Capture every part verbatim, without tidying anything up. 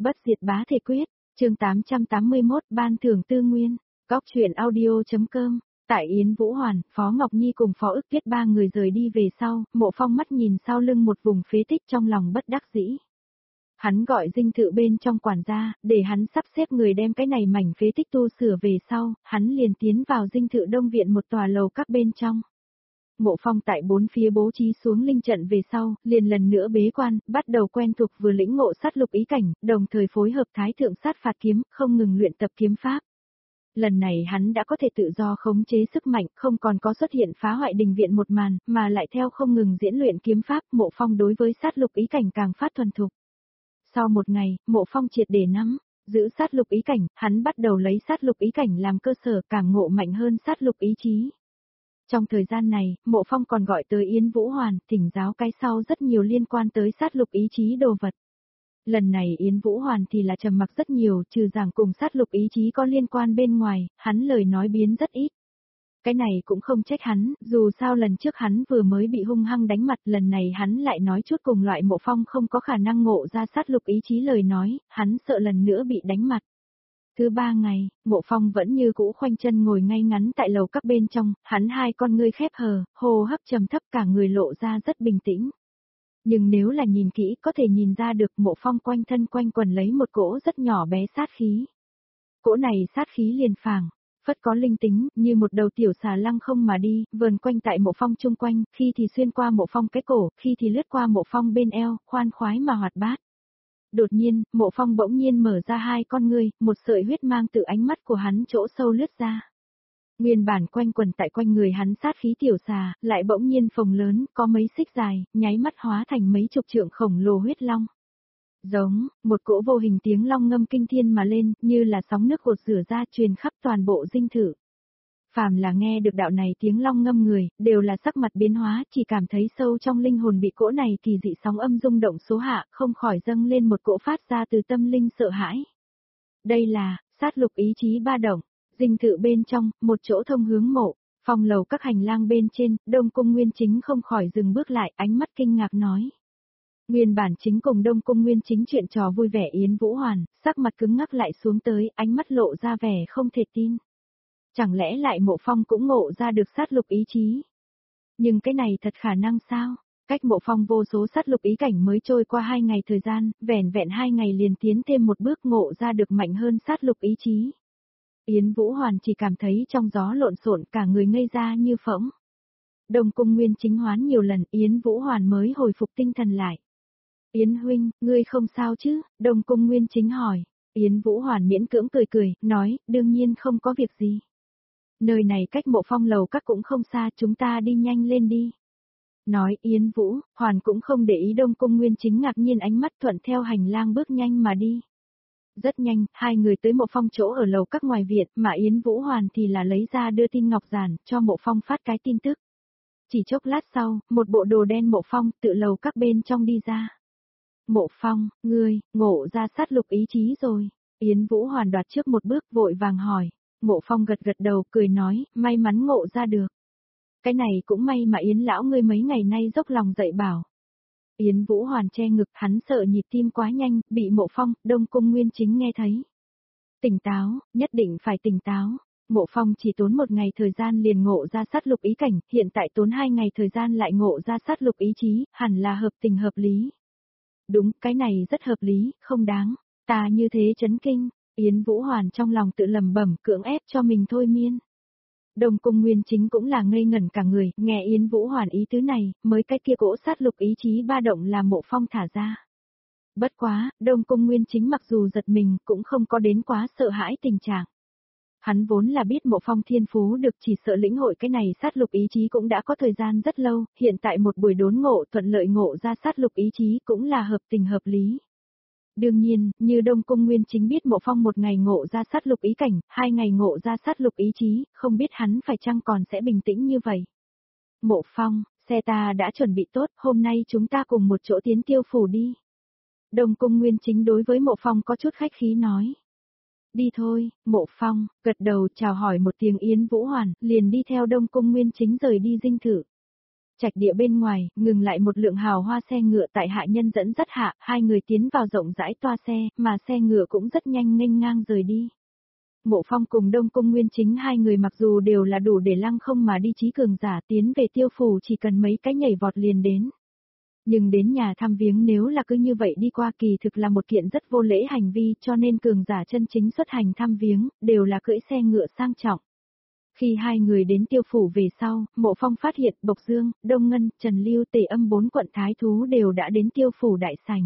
Bất diệt bá thể quyết, chương tám trăm tám mươi mốt ban thưởng tư nguyên, góc truyện audio.com. Tại Yến Vũ Hoàn, Phó Ngọc Nhi cùng Phó ức Tuyết ba người rời đi về sau, Mộ Phong mắt nhìn sau lưng một vùng phế tích trong lòng bất đắc dĩ. Hắn gọi dinh thự bên trong quản gia, để hắn sắp xếp người đem cái này mảnh phế tích tu sửa về sau, hắn liền tiến vào dinh thự đông viện một tòa lầu các bên trong. Mộ Phong tại bốn phía bố trí xuống linh trận về sau, liền lần nữa bế quan, bắt đầu quen thuộc vừa lĩnh ngộ sát lục ý cảnh, đồng thời phối hợp thái thượng sát phạt kiếm, không ngừng luyện tập kiếm pháp. Lần này hắn đã có thể tự do khống chế sức mạnh, không còn có xuất hiện phá hoại đình viện một màn, mà lại theo không ngừng diễn luyện kiếm pháp, Mộ Phong đối với sát lục ý cảnh càng phát thuần thục. Sau một ngày, Mộ Phong triệt để nắm giữ sát lục ý cảnh, hắn bắt đầu lấy sát lục ý cảnh làm cơ sở, cảm ngộ mạnh hơn sát lục ý chí. Trong thời gian này, Mộ Phong còn gọi tới Yến Vũ Hoàn, thỉnh giáo cái sau rất nhiều liên quan tới sát lục ý chí đồ vật. Lần này Yến Vũ Hoàn thì là trầm mặc rất nhiều, trừ giảng cùng sát lục ý chí có liên quan bên ngoài, hắn lời nói biến rất ít. Cái này cũng không trách hắn, dù sao lần trước hắn vừa mới bị hung hăng đánh mặt, lần này hắn lại nói chút cùng loại Mộ Phong không có khả năng ngộ ra sát lục ý chí lời nói, hắn sợ lần nữa bị đánh mặt. Thứ ba ngày, Mộ Phong vẫn như cũ khoanh chân ngồi ngay ngắn tại lầu các bên trong, hắn hai con ngươi khép hờ, hô hấp trầm thấp, cả người lộ ra rất bình tĩnh. Nhưng nếu là nhìn kỹ có thể nhìn ra được Mộ Phong quanh thân quanh quần lấy một cỗ rất nhỏ bé sát khí. Cỗ này sát khí liền phảng phất có linh tính, như một đầu tiểu xà lăng không mà đi, vờn quanh tại Mộ Phong chung quanh, khi thì xuyên qua Mộ Phong cái cổ, khi thì lướt qua Mộ Phong bên eo, khoan khoái mà hoạt bát. Đột nhiên, Mộ Phong bỗng nhiên mở ra hai con ngươi, một sợi huyết mang từ ánh mắt của hắn chỗ sâu lướt ra. Nguyên bản quanh quần tại quanh người hắn sát khí tiểu xà, lại bỗng nhiên phồng lớn, có mấy xích dài, nháy mắt hóa thành mấy chục trượng khổng lồ huyết long. Giống, một cỗ vô hình tiếng long ngâm kinh thiên mà lên, như là sóng nước gột rửa ra truyền khắp toàn bộ dinh thự. Phàm là nghe được đạo này tiếng long ngâm người, đều là sắc mặt biến hóa, chỉ cảm thấy sâu trong linh hồn bị cỗ này kỳ dị sóng âm rung động số hạ, không khỏi dâng lên một cỗ phát ra từ tâm linh sợ hãi. Đây là, sát lục ý chí ba động, dinh thự bên trong, một chỗ thông hướng mộ, phòng lầu các hành lang bên trên, Đông Cung Nguyên Chính không khỏi dừng bước lại, ánh mắt kinh ngạc nói. Nguyên bản chính cùng Đông Cung Nguyên Chính chuyện trò vui vẻ Yến Vũ Hoàn, sắc mặt cứng ngắc lại xuống tới, ánh mắt lộ ra vẻ không thể tin. Chẳng lẽ lại Mộ Phong cũng ngộ ra được sát lục ý chí? Nhưng cái này thật khả năng sao? Cách Mộ Phong vô số sát lục ý cảnh mới trôi qua hai ngày thời gian, vẻn vẹn hai ngày liền tiến thêm một bước ngộ ra được mạnh hơn sát lục ý chí. Yến Vũ Hoàn chỉ cảm thấy trong gió lộn xộn, cả người ngây ra như phỗng. Đông Cung Nguyên Chính hoán nhiều lần, Yến Vũ Hoàn mới hồi phục tinh thần lại. Yến huynh, ngươi không sao chứ? Đông Cung Nguyên Chính hỏi. Yến Vũ Hoàn miễn cưỡng cười cười, nói, đương nhiên không có việc gì. Nơi này cách Mộ Phong lầu các cũng không xa, chúng ta đi nhanh lên đi. Nói Yến Vũ, Hoàn cũng không để ý Đông Cung Nguyên Chính ngạc nhiên ánh mắt, thuận theo hành lang bước nhanh mà đi. Rất nhanh, hai người tới Mộ Phong chỗ ở lầu các ngoài viện, mà Yến Vũ Hoàn thì là lấy ra đưa tin ngọc giản, cho Mộ Phong phát cái tin tức. Chỉ chốc lát sau, một bộ đồ đen Mộ Phong tự lầu các bên trong đi ra. Mộ Phong, ngươi, ngộ ra sát lục ý chí rồi. Yến Vũ Hoàn đoạt trước một bước vội vàng hỏi. Mộ Phong gật gật đầu cười nói, may mắn ngộ ra được. Cái này cũng may mà Yến lão ngươi mấy ngày nay dốc lòng dạy bảo. Yến Vũ Hoàn che ngực, hắn sợ nhịp tim quá nhanh, bị Mộ Phong, Đông Cung Nguyên Chính nghe thấy. Tỉnh táo, nhất định phải tỉnh táo. Mộ Phong chỉ tốn một ngày thời gian liền ngộ ra sát lục ý cảnh, hiện tại tốn hai ngày thời gian lại ngộ ra sát lục ý chí, hẳn là hợp tình hợp lý. Đúng, cái này rất hợp lý, không đáng. Ta như thế chấn kinh. Yến Vũ Hoàn trong lòng tự lầm bẩm, cưỡng ép cho mình thôi miên. Đông Cung Nguyên Chính cũng là ngây ngẩn cả người, nghe Yến Vũ Hoàn ý tứ này, mới cái kia cỗ sát lục ý chí ba động là Mộ Phong thả ra. Bất quá, Đông Cung Nguyên Chính mặc dù giật mình, cũng không có đến quá sợ hãi tình trạng. Hắn vốn là biết Mộ Phong thiên phú được, chỉ sợ lĩnh hội cái này sát lục ý chí cũng đã có thời gian rất lâu, hiện tại một buổi đốn ngộ thuận lợi ngộ ra sát lục ý chí cũng là hợp tình hợp lý. Đương nhiên, như Đông Cung Nguyên Chính biết Mộ Phong một ngày ngộ ra sát lục ý cảnh, hai ngày ngộ ra sát lục ý chí, không biết hắn phải chăng còn sẽ bình tĩnh như vậy. Mộ Phong, xe ta đã chuẩn bị tốt, hôm nay chúng ta cùng một chỗ tiến Tiêu phủ đi. Đông Cung Nguyên Chính đối với Mộ Phong có chút khách khí nói. Đi thôi, Mộ Phong, gật đầu chào hỏi một tiếng Yến Vũ Hoàn, liền đi theo Đông Cung Nguyên Chính rời đi dinh thự. Trạch địa bên ngoài, ngừng lại một lượng hào hoa xe ngựa tại hạ nhân dẫn dắt hạ, hai người tiến vào rộng rãi toa xe, mà xe ngựa cũng rất nhanh nghênh ngang rời đi. Mộ Phong cùng Đông Cung Nguyên Chính hai người mặc dù đều là đủ để lăng không mà đi trí cường giả tiến về Tiêu phủ chỉ cần mấy cái nhảy vọt liền đến. Nhưng đến nhà thăm viếng nếu là cứ như vậy đi qua kỳ thực là một kiện rất vô lễ hành vi cho nên cường giả chân chính xuất hành thăm viếng, đều là cưỡi xe ngựa sang trọng. Khi hai người đến Tiêu phủ về sau, Mộ Phong phát hiện Bộc Dương, Đông Ngân, Trần Lưu Tề Âm bốn quận thái thú đều đã đến Tiêu phủ đại sảnh.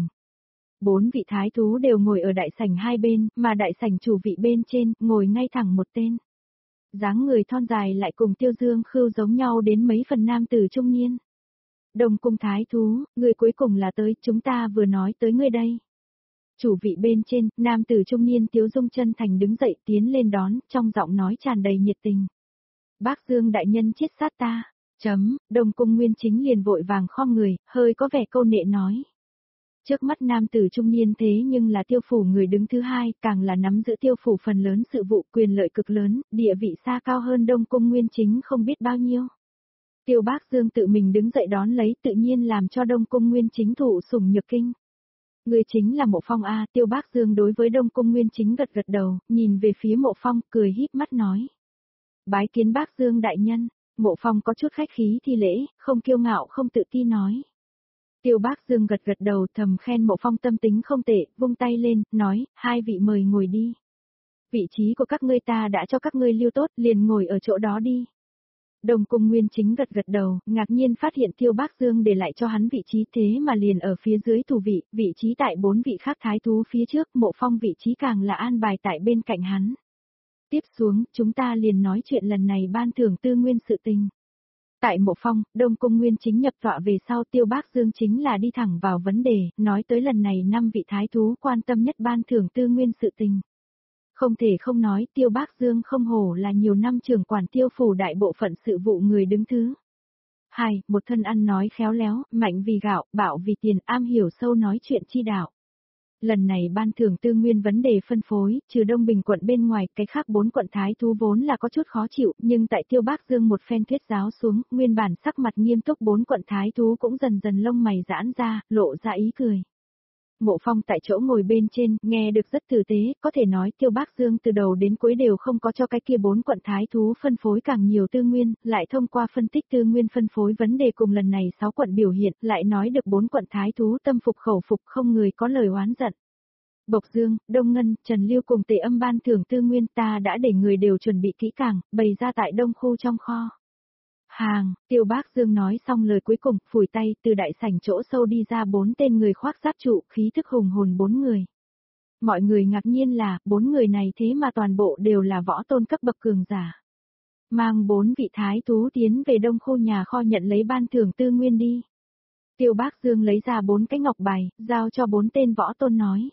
Bốn vị thái thú đều ngồi ở đại sảnh hai bên, mà đại sảnh chủ vị bên trên, ngồi ngay thẳng một tên. Dáng người thon dài lại cùng Tiêu Dương Khưu giống nhau đến mấy phần nam tử trung niên. Đông Cung thái thú, người cuối cùng là tới, chúng ta vừa nói tới ngươi đây. Chủ vị bên trên, nam tử trung niên Tiếu Dung chân thành đứng dậy tiến lên đón, trong giọng nói tràn đầy nhiệt tình. Bác Dương đại nhân chết sát ta, chấm, Đông Cung Nguyên Chính liền vội vàng khom người, hơi có vẻ câu nệ nói. Trước mắt nam tử trung niên thế nhưng là Tiêu phủ người đứng thứ hai, càng là nắm giữ Tiêu phủ phần lớn sự vụ quyền lợi cực lớn, địa vị xa cao hơn Đông Cung Nguyên Chính không biết bao nhiêu. Tiêu Bác Dương tự mình đứng dậy đón lấy tự nhiên làm cho Đông Cung Nguyên Chính thụ sủng nhược kinh. Người chính là Mộ Phong A, Tiêu Bác Dương đối với Đông Cung Nguyên Chính gật gật đầu, nhìn về phía Mộ Phong, cười híp mắt nói. Bái kiến Bác Dương đại nhân, Mộ Phong có chút khách khí thi lễ, không kiêu ngạo không tự ti nói. Tiêu Bác Dương gật gật đầu thầm khen Mộ Phong tâm tính không tệ, vung tay lên, nói, hai vị mời ngồi đi. Vị trí của các ngươi ta đã cho các ngươi lưu tốt, liền ngồi ở chỗ đó đi. Đông Cung Nguyên Chính gật gật đầu, ngạc nhiên phát hiện Tiêu Bác Dương để lại cho hắn vị trí thế mà liền ở phía dưới thủ vị, vị trí tại bốn vị khác thái thú phía trước, Mộ Phong vị trí càng là an bài tại bên cạnh hắn. Tiếp xuống, chúng ta liền nói chuyện lần này ban thưởng tư nguyên sự tình. Tại Mộ Phong, Đông Cung Nguyên Chính nhập tọa về sau Tiêu Bác Dương chính là đi thẳng vào vấn đề, nói tới lần này năm vị thái thú quan tâm nhất ban thưởng tư nguyên sự tình. Không thể không nói Tiêu Bác Dương không hổ là nhiều năm trưởng quản Tiêu phủ đại bộ phận sự vụ người đứng thứ. Hai, một thân ăn nói khéo léo, mạnh vì gạo, bạo vì tiền, am hiểu sâu nói chuyện chi đạo. Lần này ban thưởng tư nguyên vấn đề phân phối, trừ Đông Bình quận bên ngoài, cái khác bốn quận thái thú vốn là có chút khó chịu, nhưng tại Tiêu Bác Dương một phen thuyết giáo xuống, nguyên bản sắc mặt nghiêm túc bốn quận thái thú cũng dần dần lông mày giãn ra, lộ ra ý cười. Mộ Phong tại chỗ ngồi bên trên, nghe được rất tử tế, có thể nói Tiêu Bác Dương từ đầu đến cuối đều không có cho cái kia bốn quận thái thú phân phối càng nhiều tư nguyên, lại thông qua phân tích tư nguyên phân phối vấn đề cùng lần này sáu quận biểu hiện, lại nói được bốn quận thái thú tâm phục khẩu phục không người có lời oán giận. Bộc Dương, Đông Ngân, Trần Lưu cùng Tề Âm ban thưởng tư nguyên ta đã để người đều chuẩn bị kỹ càng, bày ra tại Đông khu trong kho. Hàng, Tiêu Bác Dương nói xong lời cuối cùng, phủi tay, từ đại sảnh chỗ sâu đi ra bốn tên người khoác giáp trụ, khí thức hùng hồn bốn người. Mọi người ngạc nhiên là, bốn người này thế mà toàn bộ đều là võ tôn cấp bậc cường giả. Mang bốn vị thái thú tiến về Đông khu nhà kho nhận lấy ban thưởng tư nguyên đi. Tiêu Bác Dương lấy ra bốn cái ngọc bài, giao cho bốn tên võ tôn nói.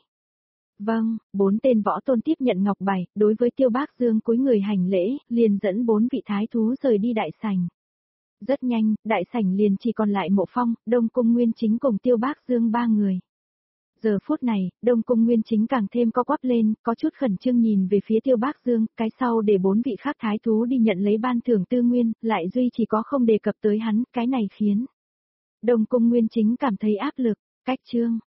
Vâng, bốn tên võ tôn tiếp nhận ngọc bài, đối với Tiêu Bác Dương cúi người hành lễ, liền dẫn bốn vị thái thú rời đi đại sảnh. Rất nhanh, đại sảnh liền chỉ còn lại Mộ Phong, Đông Cung Nguyên Chính cùng Tiêu Bác Dương ba người. Giờ phút này, Đông Cung Nguyên Chính càng thêm co quắp lên, có chút khẩn trương nhìn về phía Tiêu Bác Dương, cái sau để bốn vị khác thái thú đi nhận lấy ban thưởng tư nguyên, lại duy chỉ có không đề cập tới hắn, cái này khiến Đông Cung Nguyên Chính cảm thấy áp lực, cách chương.